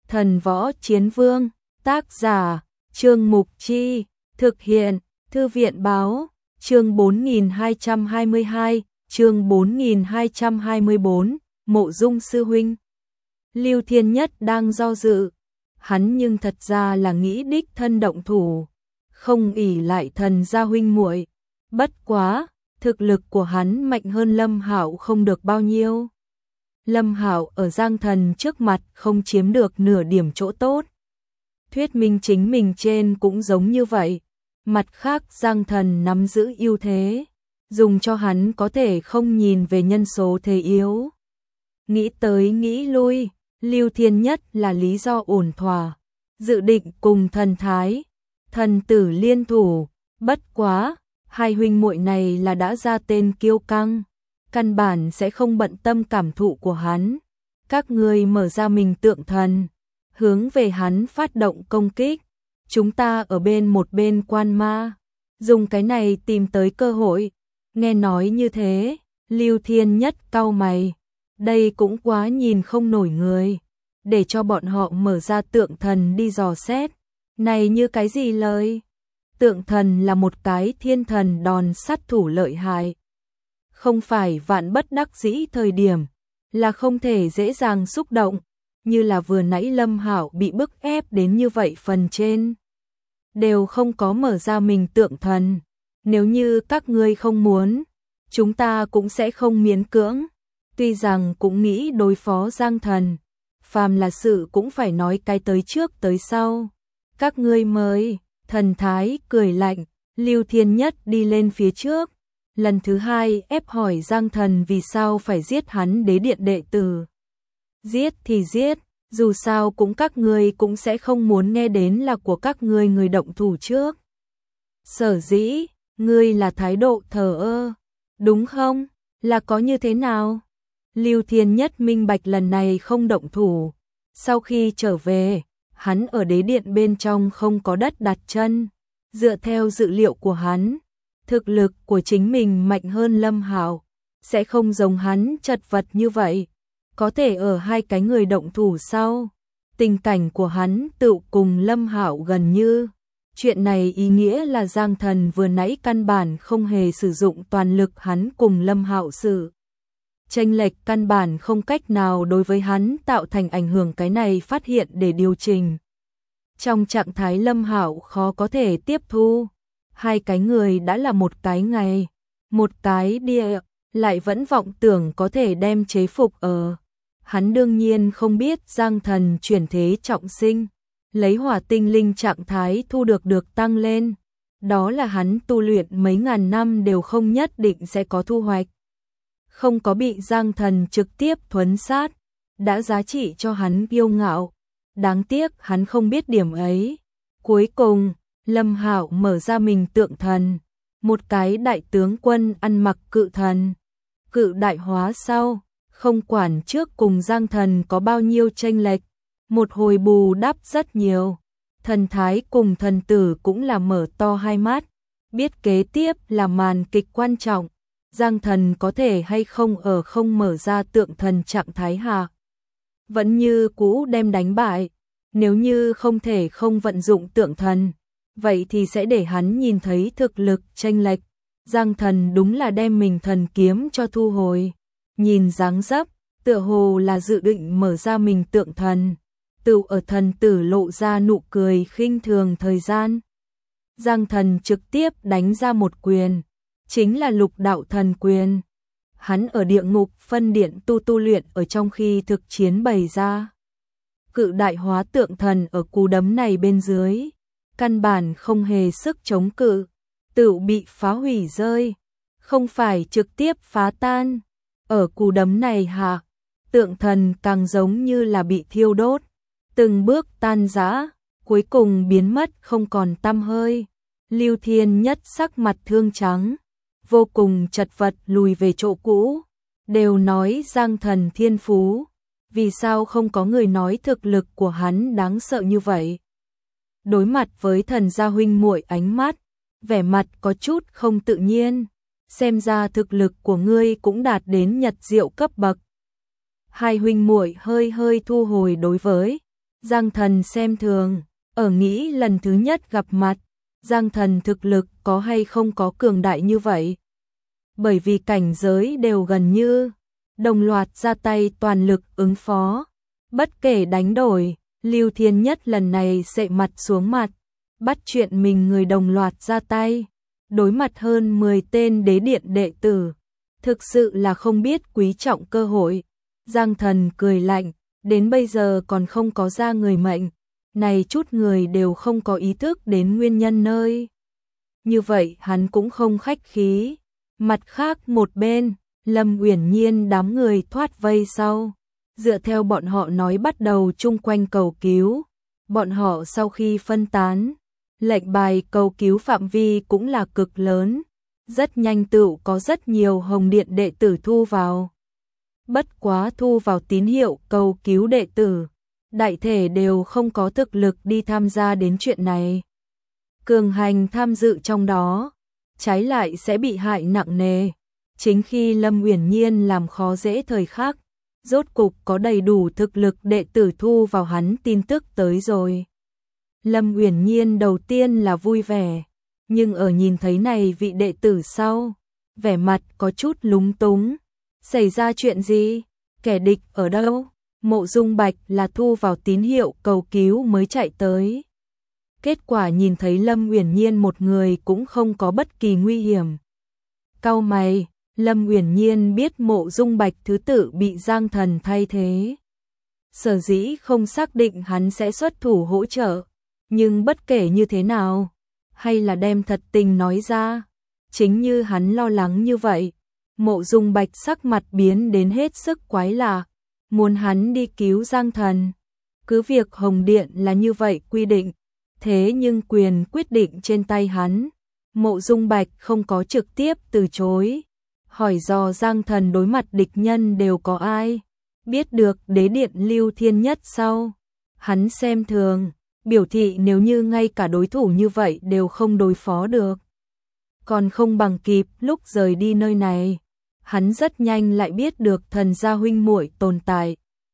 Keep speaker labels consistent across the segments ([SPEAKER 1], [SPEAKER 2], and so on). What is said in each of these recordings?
[SPEAKER 1] Thần Võ Chiến Vương, tác giả, Trương Mục Chi, thực hiện, Thư viện Báo, chương 4222, chương 4224, Mộ Dung sư huynh. Lưu Thiên Nhất đang do dự, hắn nhưng thật ra là nghĩ đích thân động thủ, không ỷ lại thần gia huynh muội. Bất quá, thực lực của hắn mạnh hơn Lâm Hạo không được bao nhiêu. Lâm Hạo ở Giang Thần trước mặt không chiếm được nửa điểm chỗ tốt. Thuyết minh chính mình trên cũng giống như vậy. Mặt khác Giang Thần nắm giữ ưu thế, dùng cho hắn có thể không nhìn về nhân số thế yếu. Nghĩ tới nghĩ lui, Lưu Thiên Nhất là lý do ổn thỏa, dự định cùng thần thái, thần tử liên thủ. Bất quá, hai huynh muội này là đã ra tên kiêu căng, căn bản sẽ không bận tâm cảm thụ của hắn. Các ngươi mở ra mình tượng thần, hướng về hắn phát động công kích. Chúng ta ở một bên quan ma, dùng cái này tìm tới cơ hội. Nghe nói như thế, Lưu Thiên Nhất cau mày, đây cũng quá nhìn không nổi người, để cho bọn họ mở ra tượng thần đi dò xét. Này như cái gì lời? Tượng thần là một cái thiên thần đòn sát thủ lợi hại. Không phải vạn bất đắc dĩ thời điểm, là không thể dễ dàng xúc động, như là vừa nãy Lâm Hạo bị bức ép đến như vậy phần trên. Đều không có mở ra mình tượng thần. Nếu như các ngươi không muốn, chúng ta cũng sẽ không miễn cưỡng. Tuy rằng cũng nghĩ đối phó Giang Thần, phàm là sự cũng phải nói cái tới trước tới sau. Các ngươi mời, thần thái cười lạnh, Lưu Thiên Nhất đi lên phía trước. Lần thứ hai ép hỏi Giang Thần vì sao phải giết hắn đế điện đệ tử. Giết thì giết, dù sao cũng các ngươi cũng sẽ không muốn nghe đến là của các ngươi người động thủ trước. Sở dĩ, ngươi là thái độ thờ ơ, đúng không? Là có như thế nào? Lưu Thiên Nhất minh bạch lần này không động thủ. Sau khi trở về, hắn ở đế điện bên trong không có đất đặt chân. Dựa theo dự liệu của hắn, thực lực của chính mình mạnh hơn Lâm Hạo, sẽ không giống hắn chật vật như vậy. Có thể ở hai cái người động thủ sau, tình cảnh của hắn tự cùng Lâm Hạo gần như. Chuyện này ý nghĩa là Giang Thần vừa nãy căn bản không hề sử dụng toàn lực hắn cùng Lâm Hạo sự. Chênh lệch căn bản không cách nào đối với hắn tạo thành ảnh hưởng, cái này phát hiện để điều chỉnh. Trong trạng thái Lâm Hạo khó có thể tiếp thu, hai cái người đã là một cái ngày, một cái địa, lại vẫn vọng tưởng có thể đem chế phục ở. Hắn đương nhiên không biết Giang Thần chuyển thế trọng sinh, lấy hỏa tinh linh trạng thái thu được tăng lên. Đó là hắn tu luyện mấy ngàn năm đều không nhất định sẽ có thu hoạch. Không có bị Giang Thần trực tiếp thuấn sát, đã giá trị cho hắn kiêu ngạo. Đáng tiếc hắn không biết điểm ấy. Cuối cùng, Lâm Hạo mở ra mình tượng thần, một cái đại tướng quân ăn mặc cự thần. Cự đại hóa sau, không quản trước cùng Giang Thần có bao nhiêu chênh lệch, một hồi bù đắp rất nhiều. Thần thái cùng thần tử cũng là mở to hai mắt, biết kế tiếp là màn kịch quan trọng. Giang Thần có thể hay không ở không mở ra tượng thần trạng thái hạ, vẫn như cũ đem đánh bại. Nếu như không thể không vận dụng tượng thần, vậy thì sẽ để hắn nhìn thấy thực lực chênh lệch. Giang Thần đúng là đem mình thần kiếm cho thu hồi. Nhìn dáng dấp, tựa hồ là dự định mở ra mình tượng thần. Tự ở thần tử lộ ra nụ cười khinh thường thời gian. Giang Thần trực tiếp đánh ra một quyền, chính là Lục Đạo Thần Quyền. Hắn ở địa ngục phân điện tu luyện ở trong khi thực chiến bày ra. Cự đại hóa tượng thần ở cú đấm này bên dưới, căn bản không hề sức chống cự, tự bị phá hủy rơi, không phải trực tiếp phá tan. Ở cú đấm này hạ, tượng thần càng giống như là bị thiêu đốt, từng bước tan rã, cuối cùng biến mất không còn tăm hơi. Lưu Thiên Nhất sắc mặt thương trắng, vô cùng chật vật lùi về chỗ cũ. Đều nói Giang Thần thiên phú, vì sao không có người nói thực lực của hắn đáng sợ như vậy? Đối mặt với thần gia huynh muội ánh mắt, vẻ mặt có chút không tự nhiên. Xem ra thực lực của ngươi cũng đạt đến nhật diệu cấp bậc. Hai huynh muội hơi thu hồi đối với Giang Thần xem thường, ở nghĩ lần thứ nhất gặp mặt, Giang Thần thực lực có hay không có cường đại như vậy. Bởi vì cảnh giới đều gần như, đồng loạt ra tay toàn lực ứng phó. Bất kể đánh đổi, Lưu Thiên Nhất lần này sệ mặt xuống mặt, bắt chuyện mình người đồng loạt ra tay. Đối mặt hơn 10 tên đế điện đệ tử, thực sự là không biết quý trọng cơ hội. Giang Thần cười lạnh, đến bây giờ còn không có ra người mệnh, này chút người đều không có ý thức đến nguyên nhân nơi. Như vậy hắn cũng không khách khí. Mặt khác một bên, Lâm Uyển Nhiên đám người thoát vây sau, dựa theo bọn họ nói bắt đầu chung quanh cầu cứu. Bọn họ sau khi phân tán, lệnh bài cầu cứu phạm vi cũng là cực lớn, rất nhanh tựu có rất nhiều Hồng Điện đệ tử thu vào. Bất quá thu vào tín hiệu cầu cứu đệ tử, đại thể đều không có thực lực đi tham gia đến chuyện này. Cường hành tham dự trong đó, trái lại sẽ bị hại nặng nề. Chính khi Lâm Uyển Nhiên làm khó dễ thời khắc, rốt cục có đầy đủ thực lực đệ tử thu vào hắn tin tức tới rồi. Lâm Uyển Nhiên đầu tiên là vui vẻ, nhưng ở nhìn thấy này vị đệ tử sau, vẻ mặt có chút lúng túng. Xảy ra chuyện gì? Kẻ địch ở đâu? Mộ Dung Bạch là thu vào tín hiệu cầu cứu mới chạy tới. Kết quả nhìn thấy Lâm Uyển Nhiên một người cũng không có bất kỳ nguy hiểm. Cau mày, Lâm Uyển Nhiên biết Mộ Dung Bạch thứ tự bị Giang Thần thay thế. Sở dĩ không xác định hắn sẽ xuất thủ hỗ trợ, nhưng bất kể như thế nào, hay là đem thật tình nói ra, chính như hắn lo lắng như vậy. Mộ Dung Bạch sắc mặt biến đến hết sức quái lạ, muốn hắn đi cứu Giang Thần. Cứ việc Hồng Điện là như vậy quy định, thế nhưng quyền quyết định trên tay hắn. Mộ Dung Bạch không có trực tiếp từ chối, hỏi dò Giang Thần đối mặt địch nhân đều có ai. Biết được đế điện Lưu Thiên Nhất sau, hắn xem thường, biểu thị nếu như ngay cả đối thủ như vậy đều không đối phó được, còn không bằng kịp lúc rời đi nơi này. Hắn rất nhanh lại biết được Thần gia huynh muội tồn tại.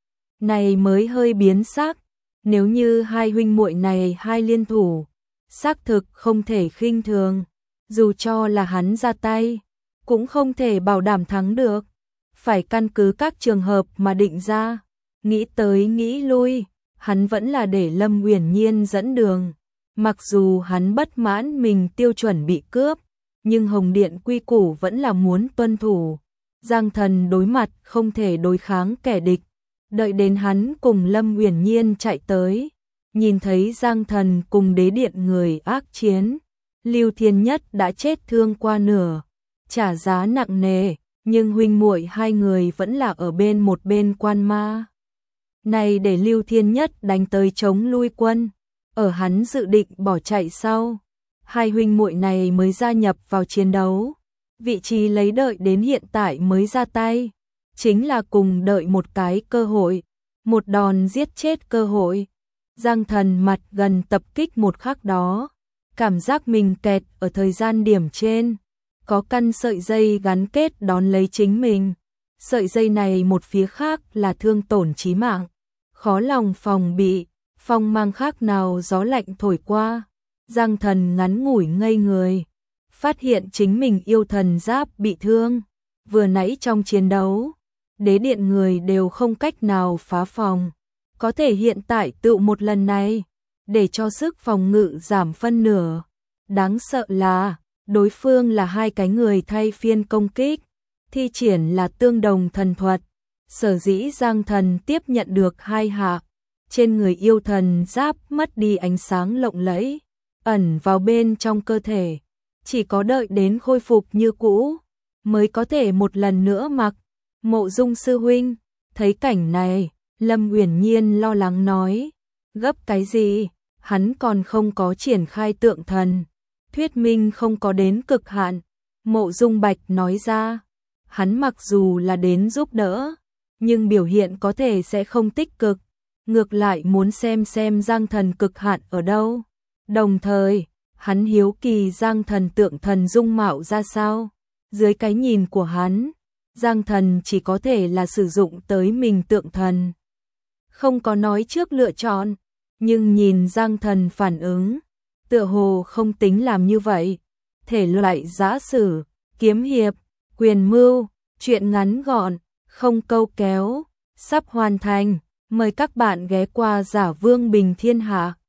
[SPEAKER 1] Này mới hơi biến sắc, nếu như hai huynh muội này hai liên thủ, xác thực không thể khinh thường, dù cho là hắn ra tay, cũng không thể bảo đảm thắng được, phải căn cứ các trường hợp mà định ra. Nghĩ tới nghĩ lui, hắn vẫn là để Lâm Uyển Nhiên dẫn đường. Mặc dù hắn bất mãn mình tiêu chuẩn bị cướp, nhưng Hồng Điện quy củ vẫn là muốn tuân thủ. Giang Thần đối mặt không thể đối kháng kẻ địch. Đợi đến hắn cùng Lâm Uyển Nhiên chạy tới, nhìn thấy Giang Thần cùng đế điện người ác chiến, Lưu Thiên Nhất đã chết thương qua nửa, trả giá nặng nề, nhưng huynh muội hai người vẫn là ở bên một bên quan ma. Này để Lưu Thiên Nhất đánh tới chống lui quân, ở hắn dự định bỏ chạy sau, hai huynh muội này mới gia nhập vào chiến đấu. Vị trí lấy đợi đến hiện tại mới ra tay, chính là cùng đợi một cái cơ hội, một đòn giết chết cơ hội. Giang Thần mặt gần tập kích một khắc đó, cảm giác mình kẹt ở thời gian điểm trên, có căn sợi dây gắn kết đón lấy chính mình. Sợi dây này một phía khác là thương tổn chí mạng, khó lòng phòng bị, phong mang khác nào gió lạnh thổi qua. Giang Thần ngắn ngủi ngây người, phát hiện chính mình yêu thần giáp bị thương. Vừa nãy trong chiến đấu, đế điện người đều không cách nào phá phòng, có thể hiện tại tự một lần này, để cho sức phòng ngự giảm phân nửa. Đáng sợ là, đối phương là hai cái người thay phiên công kích, thi triển là tương đồng thần thuật. Sở dĩ Giang Thần tiếp nhận được hai hạ, trên người yêu thần giáp mất đi ánh sáng lộng lẫy, ẩn vào bên trong cơ thể. Chỉ có đợi đến khôi phục như cũ, mới có thể một lần nữa mặc. Mộ Dung sư huynh, thấy cảnh này, Lâm Uyển Nhiên lo lắng nói, gấp cái gì, hắn còn không có triển khai tượng thần, thuyết minh không có đến cực hạn. Mộ Dung Bạch nói ra, hắn mặc dù là đến giúp đỡ, nhưng biểu hiện có thể sẽ không tích cực, ngược lại muốn xem Giang Thần cực hạn ở đâu. Đồng thời, hắn hiếu kỳ Giang Thần tượng thần dung mạo ra sao. Dưới cái nhìn của hắn, Giang Thần chỉ có thể là sử dụng tới mình tượng thần, không có nói trước lựa chọn. nhưng nhìn Giang Thần phản ứng, tựa hồ không tính làm như vậy. Thể loại giã sử, kiếm hiệp, quyền mưu, truyện ngắn gọn, không câu kéo, sắp hoàn thành. Mời các bạn ghé qua Giả Vương Bình Thiên Hạ.